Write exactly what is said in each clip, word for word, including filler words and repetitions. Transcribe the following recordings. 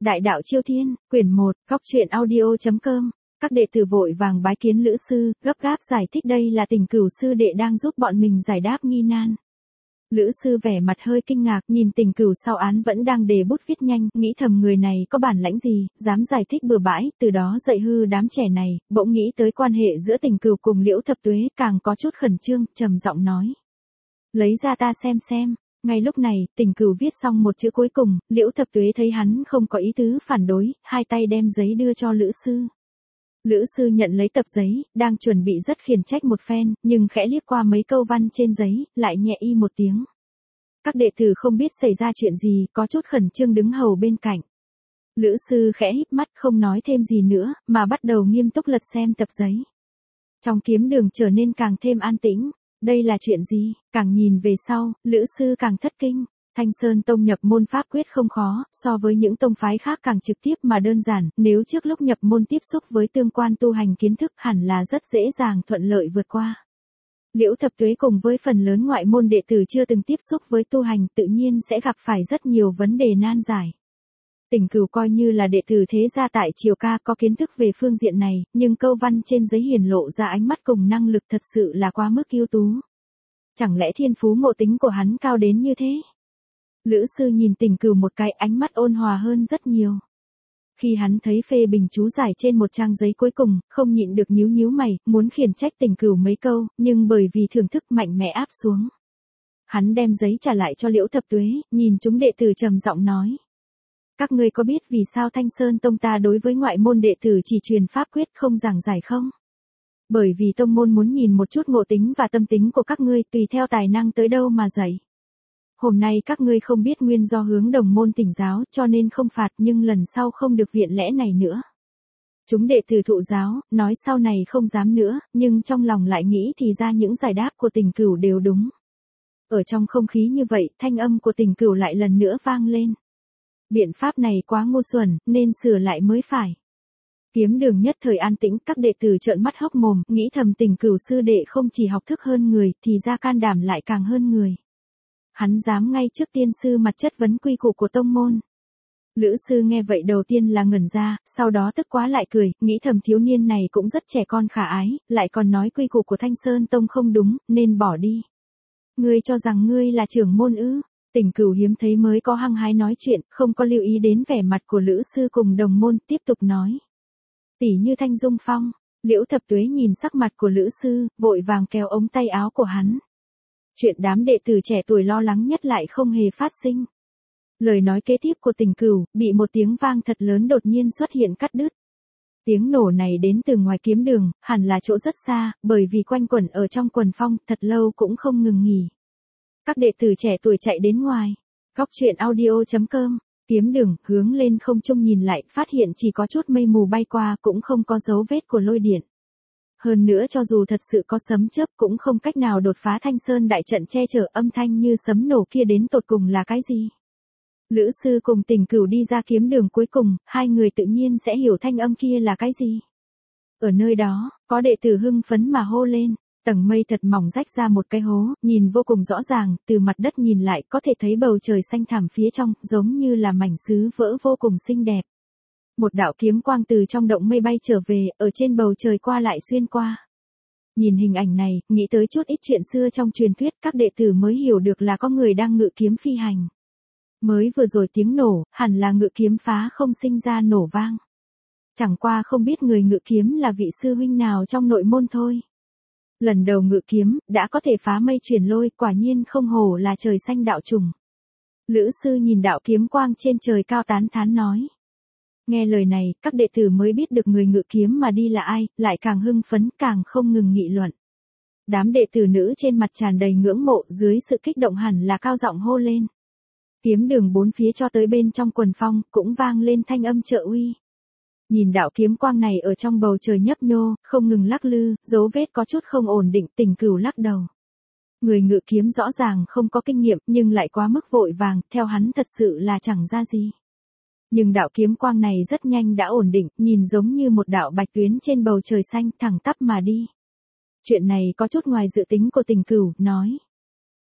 Đại đạo Chiêu Thiên, quyển một, góc truyện audio.com. Các đệ tử vội vàng bái kiến Lữ sư, gấp gáp giải thích đây là Tình Cửu sư đệ đang giúp bọn mình giải đáp nghi nan. Lữ sư vẻ mặt hơi kinh ngạc, nhìn Tình Cửu sau án vẫn đang đề bút viết nhanh, nghĩ thầm người này có bản lãnh gì, dám giải thích bừa bãi, từ đó dạy hư đám trẻ này, bỗng nghĩ tới quan hệ giữa Tình Cửu cùng Liễu Thập Tuế, càng có chút khẩn trương, trầm giọng nói: "Lấy ra ta xem xem." Ngay lúc này, Tình Cửu viết xong một chữ cuối cùng, Liễu Thập Tuế thấy hắn không có ý tứ phản đối, hai tay đem giấy đưa cho Lữ sư. Lữ sư nhận lấy tập giấy, đang chuẩn bị rất khiển trách một phen, nhưng khẽ liếc qua mấy câu văn trên giấy, lại nhẹ y một tiếng. Các đệ tử không biết xảy ra chuyện gì, có chút khẩn trương đứng hầu bên cạnh. Lữ sư khẽ híp mắt không nói thêm gì nữa, mà bắt đầu nghiêm túc lật xem tập giấy. Trong kiếm đường trở nên càng thêm an tĩnh. Đây là chuyện gì? Càng nhìn về sau, Lữ sư càng thất kinh. Thanh Sơn Tông nhập môn pháp quyết không khó, so với những tông phái khác càng trực tiếp mà đơn giản, nếu trước lúc nhập môn tiếp xúc với tương quan tu hành kiến thức hẳn là rất dễ dàng thuận lợi vượt qua. Liễu Thập Tuế cùng với phần lớn ngoại môn đệ tử chưa từng tiếp xúc với tu hành tự nhiên sẽ gặp phải rất nhiều vấn đề nan giải. Tình Cửu coi như là đệ tử thế gia tại Triều Ca có kiến thức về phương diện này, nhưng câu văn trên giấy hiển lộ ra ánh mắt cùng năng lực thật sự là quá mức ưu tú. Chẳng lẽ thiên phú ngộ tính của hắn cao đến như thế? Lữ sư nhìn Tình Cửu một cái, ánh mắt ôn hòa hơn rất nhiều. Khi hắn thấy phê bình chú giải trên một trang giấy cuối cùng, không nhịn được nhíu nhíu mày, muốn khiển trách Tình Cửu mấy câu, nhưng bởi vì thưởng thức mạnh mẽ áp xuống. Hắn đem giấy trả lại cho Liễu Thập Tuế, nhìn chúng đệ tử trầm giọng nói: "Các ngươi có biết vì sao Thanh Sơn Tông ta đối với ngoại môn đệ tử chỉ truyền pháp quyết không giảng giải không? Bởi vì tông môn muốn nhìn một chút ngộ tính và tâm tính của các ngươi, tùy theo tài năng tới đâu mà dạy. Hôm nay các ngươi không biết nguyên do hướng đồng môn tỉnh giáo, cho nên không phạt, nhưng lần sau không được viện lẽ này nữa." Chúng đệ tử thụ giáo, nói sau này không dám nữa, nhưng trong lòng lại nghĩ thì ra những giải đáp của Tình Cửu đều đúng. Ở trong không khí như vậy, thanh âm của Tình Cửu lại lần nữa vang lên: "Biện pháp này quá ngu xuẩn, nên sửa lại mới phải." Kiếm đường nhất thời an tĩnh, các đệ tử trợn mắt hốc mồm, nghĩ thầm Tình Cửu sư đệ không chỉ học thức hơn người, thì ra can đảm lại càng hơn người. Hắn dám ngay trước tiên sư mặt chất vấn quy củ của tông môn. Lữ sư nghe vậy đầu tiên là ngẩn ra, sau đó tức quá lại cười, nghĩ thầm thiếu niên này cũng rất trẻ con khả ái, lại còn nói quy củ của Thanh Sơn Tông không đúng, nên bỏ đi. "Ngươi cho rằng ngươi là trưởng môn ư?" Tình Cửu hiếm thấy mới có hăng hái nói chuyện, không có lưu ý đến vẻ mặt của Lữ sư cùng đồng môn, tiếp tục nói: "Tỷ như Thanh Dung Phong." Liễu Thập Tuế nhìn sắc mặt của Lữ sư, vội vàng kéo ống tay áo của hắn. Chuyện đám đệ tử trẻ tuổi lo lắng nhất lại không hề phát sinh. Lời nói kế tiếp của Tình Cửu, bị một tiếng vang thật lớn đột nhiên xuất hiện cắt đứt. Tiếng nổ này đến từ ngoài kiếm đường, hẳn là chỗ rất xa, bởi vì quanh quẩn ở trong quần phong, thật lâu cũng không ngừng nghỉ. Các đệ tử trẻ tuổi chạy đến ngoài. Góc truyện audio.com. Kiếm đường, hướng lên không trung nhìn lại, phát hiện chỉ có chút mây mù bay qua, cũng không có dấu vết của lôi điện. Hơn nữa cho dù thật sự có sấm chớp cũng không cách nào đột phá Thanh Sơn đại trận che chở, âm thanh như sấm nổ kia đến tột cùng là cái gì? Lữ sư cùng Tình Cửu đi ra kiếm đường cuối cùng, hai người tự nhiên sẽ hiểu thanh âm kia là cái gì. Ở nơi đó, có đệ tử hưng phấn mà hô lên. Tầng mây thật mỏng rách ra một cái hố, nhìn vô cùng rõ ràng, từ mặt đất nhìn lại có thể thấy bầu trời xanh thẳm phía trong, giống như là mảnh sứ vỡ vô cùng xinh đẹp. Một đạo kiếm quang từ trong động mây bay trở về, ở trên bầu trời qua lại xuyên qua. Nhìn hình ảnh này, nghĩ tới chút ít chuyện xưa trong truyền thuyết, các đệ tử mới hiểu được là có người đang ngự kiếm phi hành. Mới vừa rồi tiếng nổ, hẳn là ngự kiếm phá không sinh ra nổ vang. Chẳng qua không biết người ngự kiếm là vị sư huynh nào trong nội môn thôi. Lần đầu ngự kiếm, đã có thể phá mây chuyển lôi, quả nhiên không hổ là trời xanh đạo trùng. Lữ sư nhìn đạo kiếm quang trên trời cao tán thán nói. Nghe lời này, các đệ tử mới biết được người ngự kiếm mà đi là ai, lại càng hưng phấn, càng không ngừng nghị luận. Đám đệ tử nữ trên mặt tràn đầy ngưỡng mộ, dưới sự kích động hẳn là cao giọng hô lên. Kiếm đường bốn phía cho tới bên trong quần phong, cũng vang lên thanh âm trợ uy. Nhìn đạo kiếm quang này ở trong bầu trời nhấp nhô, không ngừng lắc lư, dấu vết có chút không ổn định, Tình Cửu lắc đầu. Người ngự kiếm rõ ràng không có kinh nghiệm, nhưng lại quá mức vội vàng, theo hắn thật sự là chẳng ra gì. Nhưng đạo kiếm quang này rất nhanh đã ổn định, nhìn giống như một đạo bạch tuyến trên bầu trời xanh, thẳng tắp mà đi. Chuyện này có chút ngoài dự tính của Tình Cửu, nói.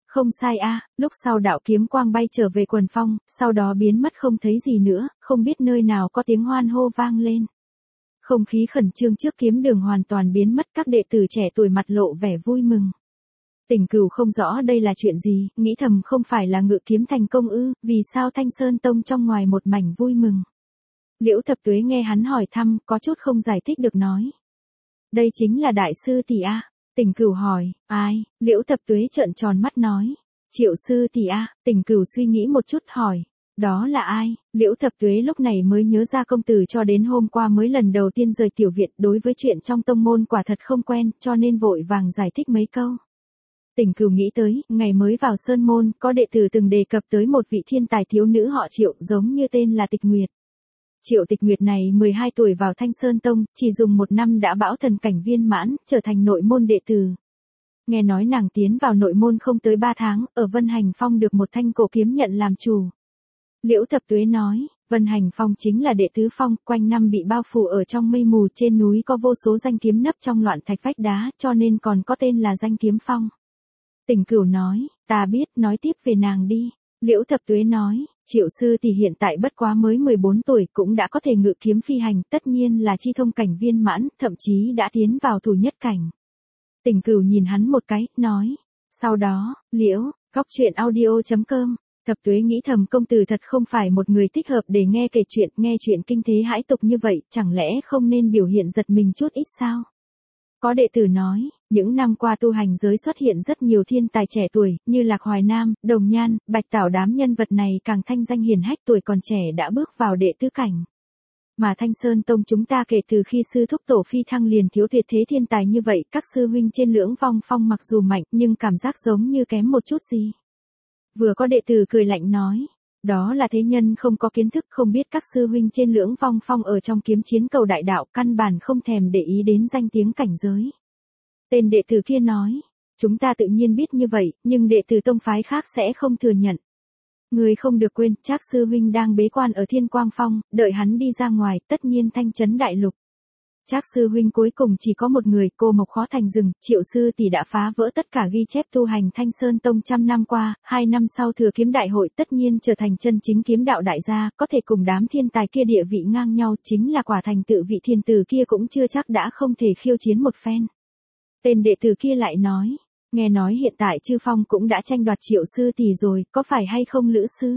Không sai a, lúc sau đạo kiếm quang bay trở về quần phong, sau đó biến mất không thấy gì nữa, không biết nơi nào có tiếng hoan hô vang lên. Không khí khẩn trương trước kiếm đường hoàn toàn biến mất, các đệ tử trẻ tuổi mặt lộ vẻ vui mừng. Tỉnh Cửu không rõ đây là chuyện gì, nghĩ thầm không phải là ngự kiếm thành công ư, vì sao Thanh Sơn Tông trong ngoài một mảnh vui mừng. Liễu Thập Tuế nghe hắn hỏi thăm, có chút không giải thích được nói. Đây chính là đại sư tỷ a. Tỉnh Cửu hỏi, ai? Liễu Thập Tuế trợn tròn mắt nói. Triệu sư tỷ a. Tỉnh Cửu suy nghĩ một chút hỏi. Đó là ai? Liễu Thập Tuế lúc này mới nhớ ra công tử cho đến hôm qua mới lần đầu tiên rời tiểu viện, đối với chuyện trong tông môn quả thật không quen, cho nên vội vàng giải thích mấy câu. Tỉnh Cửu nghĩ tới, ngày mới vào sơn môn, có đệ tử từng đề cập tới một vị thiên tài thiếu nữ họ Triệu, giống như tên là Tịch Nguyệt. Triệu Tịch Nguyệt này mười hai tuổi vào Thanh Sơn Tông, chỉ dùng một năm đã bão thần cảnh viên mãn, trở thành nội môn đệ tử. Nghe nói nàng tiến vào nội môn không tới ba tháng, ở Vân Hành Phong được một thanh cổ kiếm nhận làm chủ. Liễu Thập Tuế nói, Vân Hành Phong chính là đệ tứ phong, quanh năm bị bao phủ ở trong mây mù, trên núi có vô số danh kiếm nấp trong loạn thạch vách đá, cho nên còn có tên là danh kiếm phong. Tỉnh Cửu nói, ta biết, nói tiếp về nàng đi. Liễu Thập Tuế nói, Triệu sư tỷ hiện tại bất quá mới mười bốn tuổi, cũng đã có thể ngự kiếm phi hành, tất nhiên là chi thông cảnh viên mãn, thậm chí đã tiến vào thủ nhất cảnh. Tỉnh Cửu nhìn hắn một cái, nói, sau đó, Liễu, góc truyện audio chấm com. Thập Tuế nghĩ thầm công tử thật không phải một người thích hợp để nghe kể chuyện, nghe chuyện kinh thế hãi tục như vậy, chẳng lẽ không nên biểu hiện giật mình chút ít sao? Có đệ tử nói, những năm qua tu hành giới xuất hiện rất nhiều thiên tài trẻ tuổi, như Lạc Hoài Nam, Đồng Nhan, Bạch Tảo, đám nhân vật này càng thanh danh hiển hách, tuổi còn trẻ đã bước vào đệ tứ cảnh. Mà Thanh Sơn Tông chúng ta kể từ khi sư thúc tổ phi thăng liền thiếu tuyệt thế thiên tài như vậy, các sư huynh trên lưỡng vong phong mặc dù mạnh nhưng cảm giác giống như kém một chút gì. Vừa có đệ tử cười lạnh nói, đó là thế nhân không có kiến thức, không biết các sư huynh trên lưỡng vong phong ở trong kiếm chiến cầu đại đạo, căn bản không thèm để ý đến danh tiếng cảnh giới. Tên đệ tử kia nói, chúng ta tự nhiên biết như vậy, nhưng đệ tử tông phái khác sẽ không thừa nhận. Người không được quên, Trác sư huynh đang bế quan ở Thiên Quang Phong, đợi hắn đi ra ngoài, tất nhiên thanh chấn đại lục. Trác sư huynh cuối cùng chỉ có một người, cô mộc khó thành rừng, Triệu sư tỷ đã phá vỡ tất cả ghi chép tu hành Thanh Sơn Tông trăm năm qua, hai năm sau thừa kiếm đại hội tất nhiên trở thành chân chính kiếm đạo đại gia, có thể cùng đám thiên tài kia địa vị ngang nhau, chính là quả thành tựu vị thiên tử kia cũng chưa chắc đã không thể khiêu chiến một phen. Tên đệ tử kia lại nói, nghe nói hiện tại Chư Phong cũng đã tranh đoạt Triệu sư tỷ rồi, có phải hay không Lữ sư?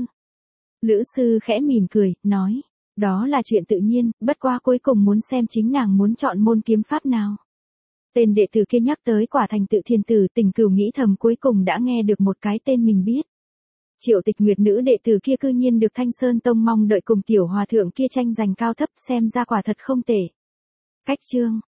Lữ sư khẽ mỉm cười, nói. Đó là chuyện tự nhiên, bất qua cuối cùng muốn xem chính nàng muốn chọn môn kiếm pháp nào. Tên đệ tử kia nhắc tới quả thành tựu thiên tử, Tỉnh Cửu nghĩ thầm cuối cùng đã nghe được một cái tên mình biết. Triệu Tịch Nguyệt nữ đệ tử kia cư nhiên được Thanh Sơn Tông mong đợi cùng tiểu hòa thượng kia tranh giành cao thấp, xem ra quả thật không tệ. Cách chương